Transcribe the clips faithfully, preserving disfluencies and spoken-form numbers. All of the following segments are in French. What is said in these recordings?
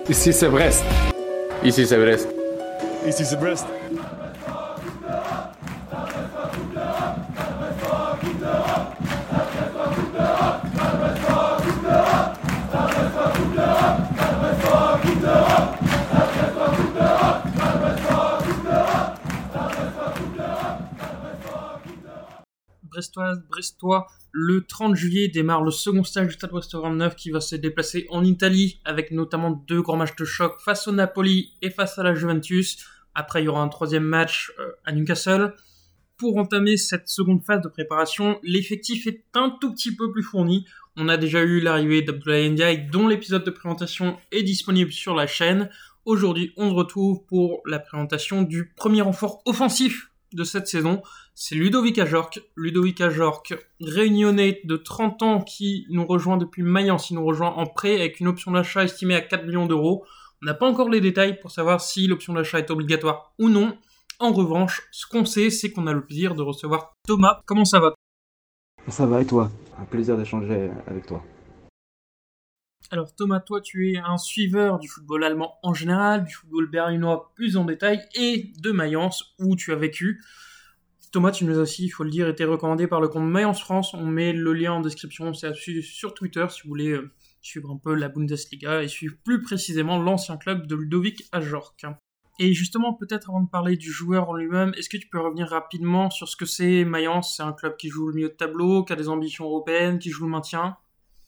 Ici c'est Brest. Ici c'est Brest. Ici c'est Brest. Brestoise, Brestois, le trente juillet démarre le second stage du Stade Brestois vingt-neuf qui va se déplacer en Italie avec notamment deux grands matchs de choc face au Napoli et face à la Juventus. Après, il y aura un troisième match euh, à Newcastle. Pour entamer cette seconde phase de préparation, l'effectif est un tout petit peu plus fourni. On a déjà eu l'arrivée d'Abdoulaye Ndiaye, dont l'épisode de présentation est disponible sur la chaîne. Aujourd'hui, on se retrouve pour la présentation du premier renfort offensif de cette saison. C'est Ludovic Ajorc. Ludovic Ajorc, réunionnais de trente ans qui nous rejoint depuis Mayence. Il nous rejoint en prêt avec une option d'achat estimée à quatre millions d'euros. On n'a pas encore les détails pour savoir si l'option d'achat est obligatoire ou non. En revanche, ce qu'on sait, c'est qu'on a le plaisir de recevoir Thomas. Comment ça va ? Ça va et toi ? Un plaisir d'échanger avec toi. Alors Thomas, toi tu es un suiveur du football allemand en général, du football berlinois plus en détail et de Mayence où tu as vécu. Thomas, tu nous as aussi, il faut le dire, été recommandé par le compte Mayence France. On met le lien en description, c'est à suivre sur Twitter si vous voulez euh, suivre un peu la Bundesliga et suivre plus précisément l'ancien club de Ludovic Ajorc. Et justement, peut-être avant de parler du joueur en lui-même, est-ce que tu peux revenir rapidement sur ce que c'est Mayence ? C'est un club qui joue le milieu de tableau, qui a des ambitions européennes, qui joue le maintien ?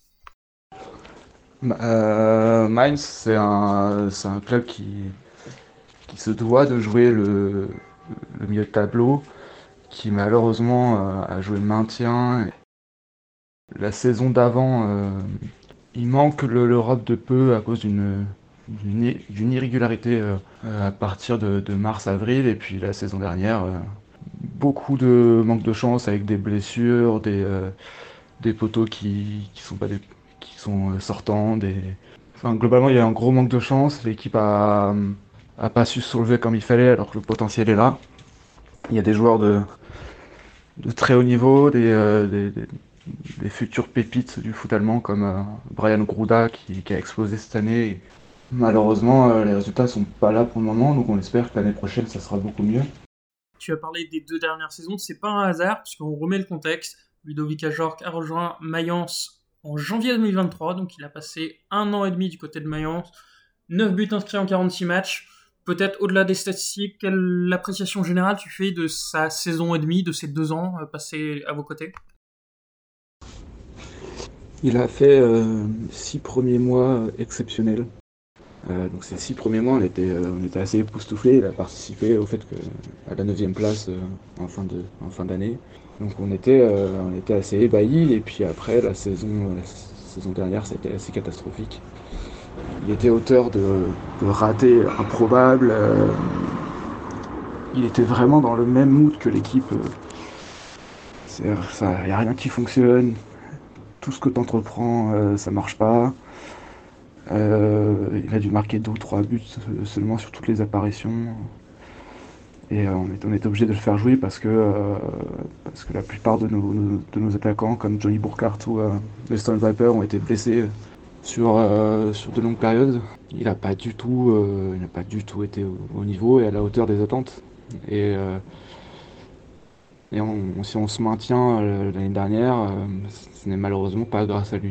Euh, Mainz, c'est un, c'est un club qui, qui se doit de jouer le, le milieu de tableau, qui malheureusement euh, a joué le maintien. La saison d'avant, euh, il manque le, l'Europe de peu à cause d'une, d'une, d'une irrégularité euh, à partir de, de mars-avril, et puis la saison dernière, euh, beaucoup de manque de chance avec des blessures, des, euh, des poteaux qui, qui sont pas des qui sont sortants, des... Enfin, globalement, il y a un gros manque de chance. L'équipe a, a pas su se soulever comme il fallait, alors que le potentiel est là. Il y a des joueurs de, de très haut niveau, des, euh, des, des, des futures pépites du foot allemand, comme euh, Brian Gruda, qui, qui a explosé cette année. Et malheureusement, euh, les résultats sont pas là pour le moment, donc on espère que l'année prochaine, ça sera beaucoup mieux. Tu as parlé des deux dernières saisons, c'est pas un hasard, puisqu'on remet le contexte. Ludovic Ajorc a rejoint Mayence en janvier deux mille vingt-trois, donc il a passé un an et demi du côté de Mayence, neuf buts inscrits en quarante-six matchs. Peut-être au-delà des statistiques, quelle appréciation générale tu fais de sa saison et demie, de ces deux ans euh, passés à vos côtés ? Il a fait euh, six premiers mois exceptionnels. Euh, donc ces six premiers mois, on était, euh, on était assez époustouflés. Il a participé au fait que à la neuvième place euh, en fin de, en fin d'année. Donc on était, euh, on était assez ébahis. Et puis après, la saison, la saison dernière, c'était assez catastrophique. Il était auteur de, de ratés improbables. Euh, il était vraiment dans le même mood que l'équipe. Il n'y a rien qui fonctionne. Tout ce que tu entreprends, euh, ça marche pas. Euh, il a dû marquer deux ou trois buts seulement sur toutes les apparitions. Et euh, on, est, on est obligé de le faire jouer parce que, euh, parce que la plupart de nos, nos, de nos attaquants, comme Johnny Burkhardt ou euh, Weston Viper, ont été blessés sur, euh, sur de longues périodes. Il n'a pas du tout, euh, il n'a pas du tout été au, au niveau et à la hauteur des attentes. Et, euh, et on, si on se maintient euh, l'année dernière, euh, ce n'est malheureusement pas grâce à lui.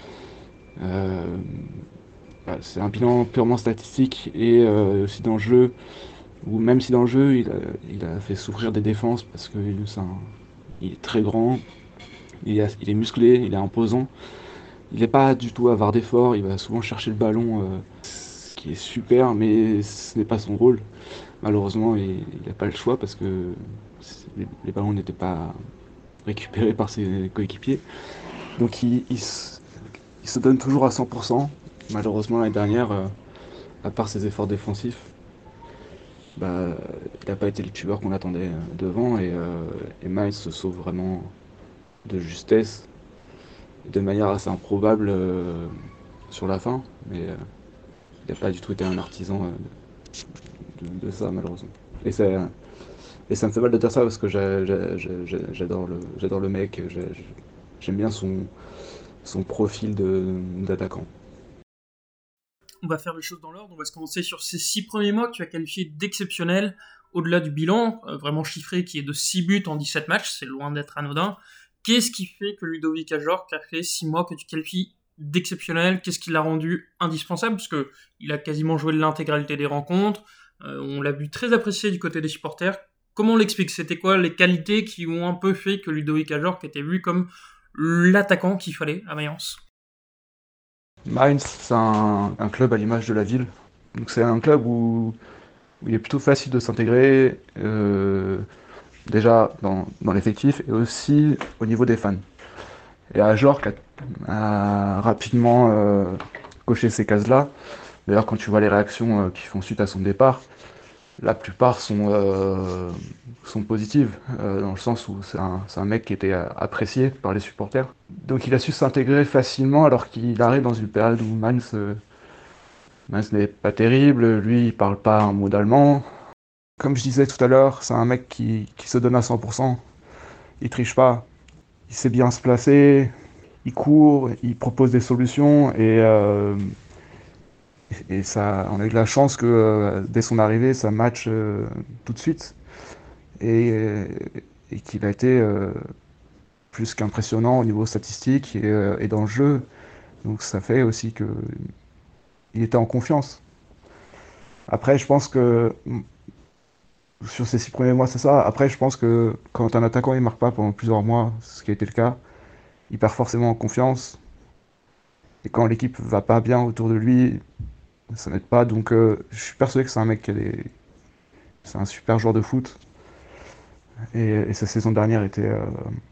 Euh, bah, c'est un bilan purement statistique et euh, aussi dans le jeu, où même si dans le jeu il a, il a fait souffrir des défenses parce qu'il il est très grand, il est, il est musclé, il est imposant. Il n'est pas du tout avare d'effort, il va souvent chercher le ballon, euh, ce qui est super, mais ce n'est pas son rôle. Malheureusement, il n'a pas le choix parce que les, les ballons n'étaient pas récupérés par ses coéquipiers. Donc il, il, il se donne toujours à cent pour cent. Malheureusement, l'année dernière, euh, à part ses efforts défensifs, bah, il n'a pas été le tueur qu'on attendait devant. Et, euh, et Miles se sauve vraiment de justesse, de manière assez improbable euh, sur la fin. Mais euh, il n'a pas du tout été un artisan euh, de, de ça, malheureusement. Et ça, et ça me fait mal de dire ça parce que j'a, j'a, j'a, j'adore, le, j'adore le mec, j'a, j'aime bien son, son profil de, d'attaquant. On va faire les choses dans l'ordre. On va se commencer sur ces six premiers mois que tu as qualifiés d'exceptionnels, au-delà du bilan, euh, vraiment chiffré, qui est de six buts en dix-sept matchs, c'est loin d'être anodin. Qu'est-ce qui fait que Ludovic Ajorc a fait six mois que tu qualifies d'exceptionnel? Qu'est-ce qui l'a rendu indispensable? Parce que il a quasiment joué l'intégralité des rencontres. Euh, on l'a vu très apprécié du côté des supporters. Comment on l'explique? C'était quoi les qualités qui ont un peu fait que Ludovic Ajorc était vu comme l'attaquant qu'il fallait à Mayence? Mainz, c'est un, un club à l'image de la ville. Donc c'est un club où, où il est plutôt facile de s'intégrer, euh, déjà dans, dans l'effectif et aussi au niveau des fans. Et Ajorc a, a rapidement euh, coché ces cases-là. D'ailleurs, quand tu vois les réactions euh, qui font suite à son départ, la plupart sont, euh, sont positives, euh, dans le sens où c'est un, c'est un mec qui était euh, apprécié par les supporters. Donc il a su s'intégrer facilement alors qu'il arrive dans une période où Mainz, euh, Mainz n'est pas terrible, lui il parle pas un mot d'allemand. Comme je disais tout à l'heure, c'est un mec qui, qui se donne à cent pour cent, il triche pas, il sait bien se placer, il court, il propose des solutions et... Euh, Et ça, on a eu de la chance que euh, dès son arrivée, ça match euh, tout de suite. Et, euh, et qu'il a été euh, plus qu'impressionnant au niveau statistique et, euh, et dans le jeu. Donc ça fait aussi que il était en confiance. Après, je pense que sur ces six premiers mois, c'est ça. Après, je pense que quand un attaquant il marque pas pendant plusieurs mois, ce qui a été le cas, il perd forcément en confiance. Et quand l'équipe va pas bien autour de lui, ça n'aide pas. Donc euh, je suis persuadé que c'est un mec qui a des... C'est un super joueur de foot. Et, et sa saison dernière était, euh,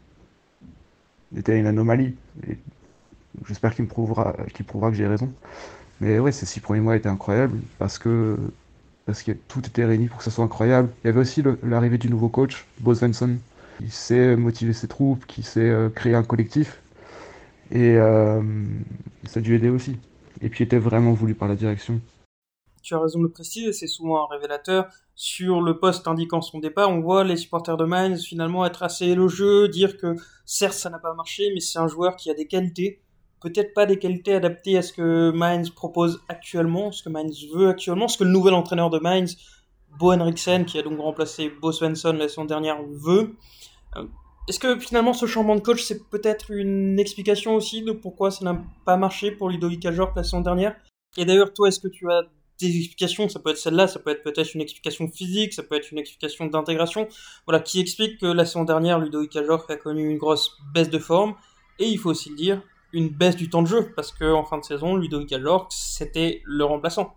était une anomalie. Et j'espère qu'il me prouvera, qu'il prouvera que j'ai raison. Mais ouais, ces six premiers mois étaient incroyables parce que, parce que tout était réuni pour que ça soit incroyable. Il y avait aussi le- l'arrivée du nouveau coach, Bo Svensson, qui sait motiver ses troupes, qui sait euh, créer un collectif. Et euh, ça a dû aider aussi. Et puis il était vraiment voulu par la direction. Tu as raison de le préciser, c'est souvent un révélateur. Sur le poste indiquant son départ, on voit les supporters de Mainz finalement être assez élogieux, dire que certes ça n'a pas marché, mais c'est un joueur qui a des qualités. Peut-être pas des qualités adaptées à ce que Mainz propose actuellement, ce que Mainz veut actuellement, ce que le nouvel entraîneur de Mainz, Bo Henriksen, qui a donc remplacé Bo Svensson la saison dernière, veut. Euh, Est-ce que finalement ce changement de coach, c'est peut-être une explication aussi de pourquoi ça n'a pas marché pour Ludovic Ajorc la saison dernière? Et d'ailleurs, toi, est-ce que tu as des explications? Ça peut être celle-là, ça peut être peut-être une explication physique, ça peut être une explication d'intégration, voilà, qui explique que la saison dernière, Ludovic Ajorc a connu une grosse baisse de forme, et il faut aussi le dire, une baisse du temps de jeu, parce que en fin de saison, Ludovic Ajorc, c'était le remplaçant.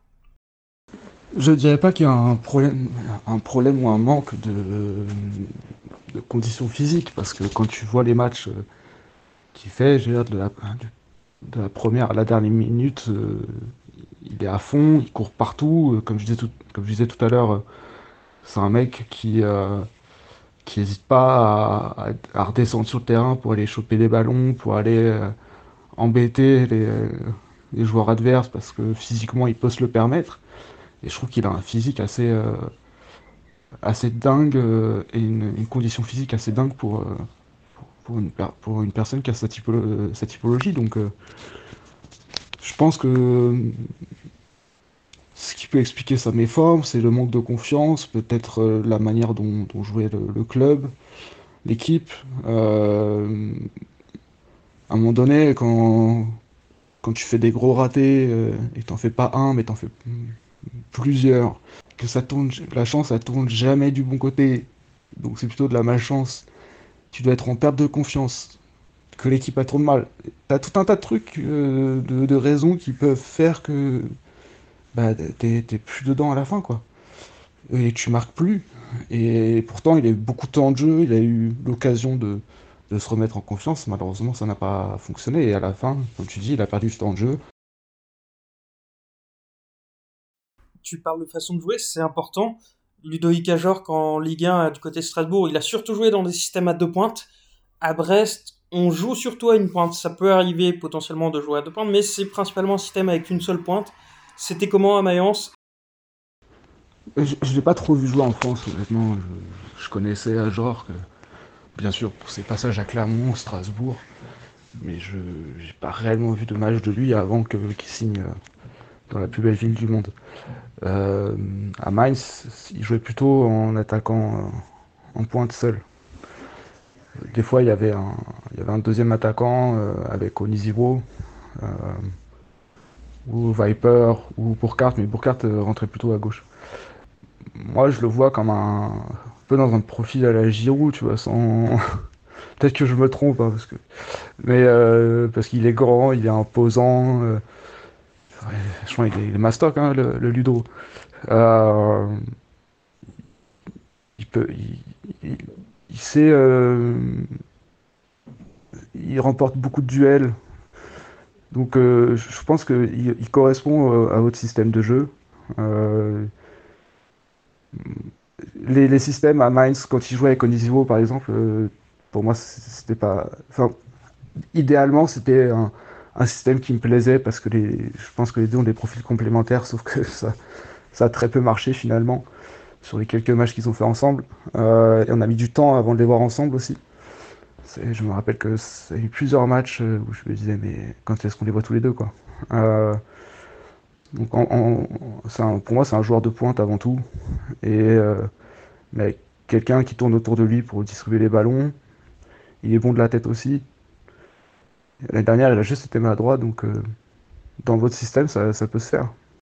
Je dirais pas qu'il y a un problème, un problème ou un manque de, de conditions physiques, parce que quand tu vois les matchs euh, qu'il fait, je veux dire, de la, de la première à la dernière minute, euh, il est à fond, il court partout. euh, Comme je disais tout, comme je disais tout à l'heure, euh, c'est un mec qui euh, qui n'hésite pas à, à- à redescendre sur le terrain pour aller choper des ballons, pour aller euh, embêter les, euh, les joueurs adverses, parce que physiquement il peut se le permettre. Et je trouve qu'il a un physique assez, euh, assez dingue euh, et une, une condition physique assez dingue pour, euh, pour, une, per- pour une personne qui a sa, typolo- euh, sa typologie. Donc euh, je pense que euh, ce qui peut expliquer sa méforme, c'est le manque de confiance, peut-être euh, la manière dont, dont jouait le, le club, l'équipe. Euh, à un moment donné, quand, quand tu fais des gros ratés, euh, et t'en fais pas un, mais t'en fais plusieurs, que ça tourne, la chance, ça tourne jamais du bon côté. Donc c'est plutôt de la malchance. Tu dois être en perte de confiance, que l'équipe elle tourne mal. T'as tout un tas de trucs, euh, de, de raisons qui peuvent faire que bah, t'es, t'es plus dedans à la fin, quoi. Et tu marques plus. Et pourtant, il a eu beaucoup de temps de jeu, il a eu l'occasion de, de se remettre en confiance. Malheureusement, ça n'a pas fonctionné. Et à la fin, comme tu dis, il a perdu ce temps de jeu. Tu parles de façon de jouer, c'est important. Ludovic Ajorc en Ligue un du côté de Strasbourg, il a surtout joué dans des systèmes à deux pointes. À Brest, on joue surtout à une pointe. Ça peut arriver potentiellement de jouer à deux pointes, mais c'est principalement un système avec une seule pointe. C'était comment à Mayence? Je ne l'ai pas trop vu jouer en France, honnêtement. Je, je connaissais Ajor, que, bien sûr, pour ses passages à Clermont, Strasbourg. Mais je n'ai pas réellement vu de match de lui avant que, qu'il signe, dans la plus belle ville du monde. Euh, à Mainz, il jouait plutôt en attaquant euh, en pointe seul. Des fois, il y avait un, il y avait un deuxième attaquant euh, avec Onisiwo, euh, ou Viper, ou Burkhardt, mais Burkhardt euh, rentrait plutôt à gauche. Moi, je le vois comme un, un peu dans un profil à la Giroud, tu vois, sans... Peut-être que je me trompe, hein, parce que... mais euh, parce qu'il est grand, il est imposant. Euh... ouais, franchement, il est, il est mastoc, hein, le, le Ludo. Euh, il peut, il, il- il sait, euh, il remporte beaucoup de duels. Donc, euh, je pense qu'il il correspond euh, à votre système de jeu. Euh, les, les systèmes à Mainz, quand il jouait avec Onisivo, par exemple, euh, pour moi, c'était pas. Enfin, idéalement, c'était un, un système qui me plaisait parce que les, je pense que les deux ont des profils complémentaires, sauf que ça, ça a très peu marché finalement sur les quelques matchs qu'ils ont fait ensemble. Euh, et on a mis du temps avant de les voir ensemble aussi. C'est- Je me rappelle que ça a eu plusieurs matchs euh, où je me disais, mais quand est-ce qu'on les voit tous les deux, quoi. Euh, donc en- en- c'est un- pour moi, c'est un joueur de pointe avant tout. Et euh, mais quelqu'un qui tourne autour de lui pour distribuer les ballons. Il est bon de la tête aussi. L'année dernière, il a juste été maladroit, donc euh, dans votre système, ça, ça peut se faire.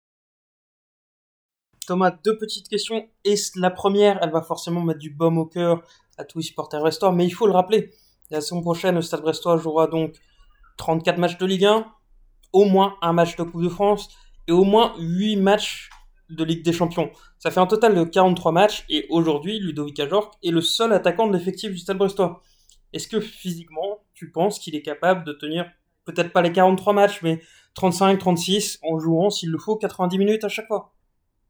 Thomas, deux petites questions. Et la première, elle va forcément mettre du baume au cœur à tous les supporters brestois, mais il faut le rappeler. La saison prochaine, le Stade Brestois jouera donc trente-quatre matchs de Ligue un, au moins un match de Coupe de France et au moins huit matchs de Ligue des Champions. Ça fait un total de quarante-trois matchs et aujourd'hui, Ludovic Ajorc est le seul attaquant de l'effectif du Stade Brestois. Est-ce que physiquement, tu penses qu'il est capable de tenir peut-être pas les quarante-trois matchs, mais trente-cinq, trente-six en jouant, s'il le faut, quatre-vingt-dix minutes à chaque fois?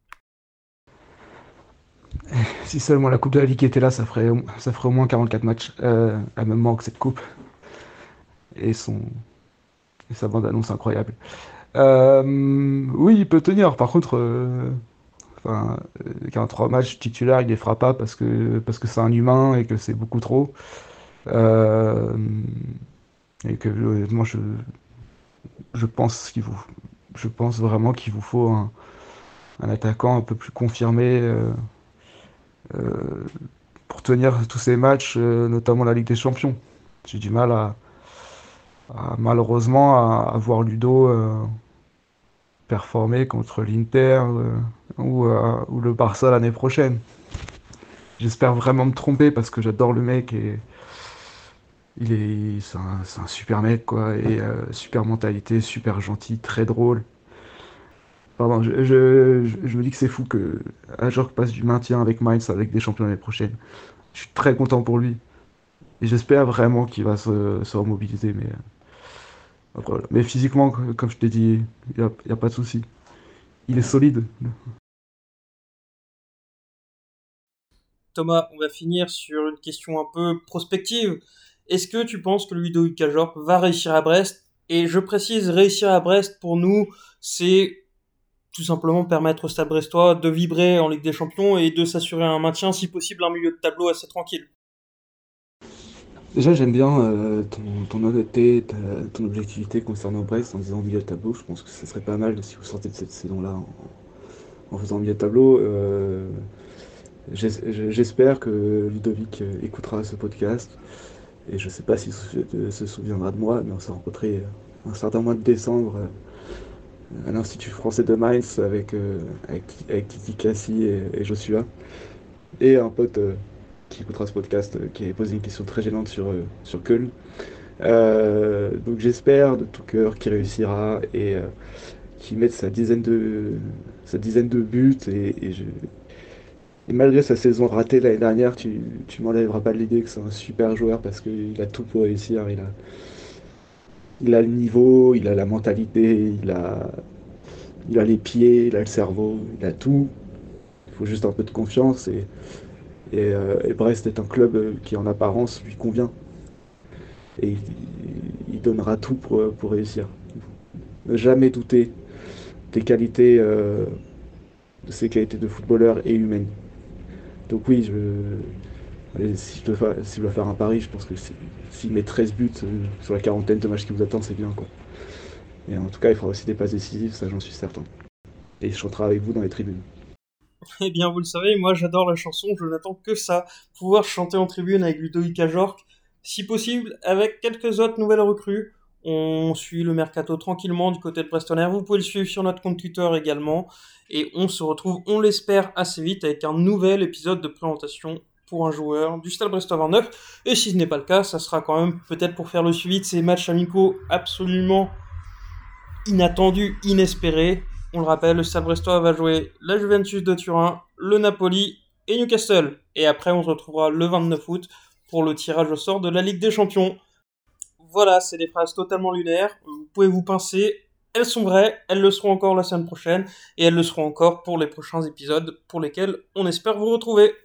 Si seulement la Coupe de la Ligue était là, ça ferait, au- ça ferait au moins quarante-quatre matchs. Euh, elle me manque cette coupe et, son, et sa bande-annonce incroyable. Euh, oui, il peut tenir. Par contre, euh, enfin, euh, quarante-trois matchs titulaires, il les fera pas parce que parce que c'est un humain et que c'est beaucoup trop. Euh, et que euh, moi, je, je pense qu'il vous, je pense vraiment qu'il vous faut un, un attaquant un peu plus confirmé. Euh, euh, pour tenir tous ces matchs, euh, notamment la Ligue des Champions. J'ai du mal à, à- malheureusement à, à voir Ludo euh, performer contre l'Inter euh, ou, euh, ou le Barça l'année prochaine. J'espère vraiment me tromper parce que j'adore le mec et il est, c'est un, c'est un super mec quoi et euh, super mentalité, super gentil, très drôle. Pardon, je, je, je- je me dis que c'est fou que Ajorc passe du maintien avec Mainz avec des champions l'année prochaine. Je suis très content pour lui. Et j'espère vraiment qu'il va se, se remobiliser. Mais, après, voilà. Mais physiquement, co- comme je t'ai dit, il n'y a, y a pas de souci. Il est solide. Thomas, on va finir sur une question un peu prospective. Est-ce que tu penses que Ludovic Ajorc va réussir à Brest? Et je précise, réussir à Brest, pour nous, c'est tout simplement permettre au Stade Brestois de vibrer en Ligue des Champions et de s'assurer un maintien, si possible, un milieu de tableau assez tranquille. Déjà, j'aime bien euh, ton, ton honnêteté, ta- ton objectivité concernant Brest en disant milieu de tableau. Je pense que ce serait pas mal si vous sortez de cette saison-là en, en faisant milieu de tableau. Euh, j'es- j'espère que Ludovic euh, écoutera ce podcast. Et je sais pas s'il se, se souviendra de moi, mais on s'est rencontrés euh, un certain mois de décembre euh, à l'Institut français de Mainz avec, euh, avec, avec Titi Cassie et, et Joshua. Et un pote euh, qui écoutera ce podcast euh, qui avait posé une question très gênante sur, euh, sur Köln. Euh, donc j'espère de tout cœur qu'il réussira et euh, qu'il mette sa dizaine de, sa dizaine de buts. Et, et, je- et malgré sa saison ratée l'année dernière, tu, tu m'enlèveras pas de l'idée que c'est un super joueur parce qu'il a tout pour réussir. Il a, il a le niveau, il a la mentalité, il a, il a les pieds, il a le cerveau, il a tout. Il faut juste un peu de confiance et, et, euh, et Brest est un club euh, qui en apparence lui convient et il, il donnera tout pour, pour réussir. Ne jamais douter des qualités, euh, de ses qualités de footballeur et humaines. Donc oui, je, allez, si, je dois faire, si je dois faire un pari, je pense que si- s'il met treize buts euh, sur la quarantaine de matchs qui vous attendent, c'est bien quoi. Et en tout cas, il fera aussi des passes décisives, ça j'en suis certain. Et il chantera avec vous dans les tribunes. Eh bien, vous le savez, moi j'adore la chanson, je n'attends que ça, pouvoir chanter en tribune avec Ludovic Ajorc, si possible avec quelques autres nouvelles recrues. On suit le mercato tranquillement du côté de Preston Air, vous pouvez le suivre sur notre compte Twitter également, et on se retrouve, on l'espère, assez vite avec un nouvel épisode de présentation pour un joueur du Stade Brestois vingt-neuf, et si ce n'est pas le cas, ça sera quand même peut-être pour faire le suivi de ces matchs amicaux absolument inattendus, inespérés. On le rappelle, le Stade Brestois va jouer la Juventus de Turin, le Napoli et Newcastle. Et après, on se retrouvera le vingt-neuf août pour le tirage au sort de la Ligue des Champions. Voilà, c'est des phrases totalement lunaires. Vous pouvez vous pincer. Elles sont vraies, elles le seront encore la semaine prochaine, et elles le seront encore pour les prochains épisodes pour lesquels on espère vous retrouver.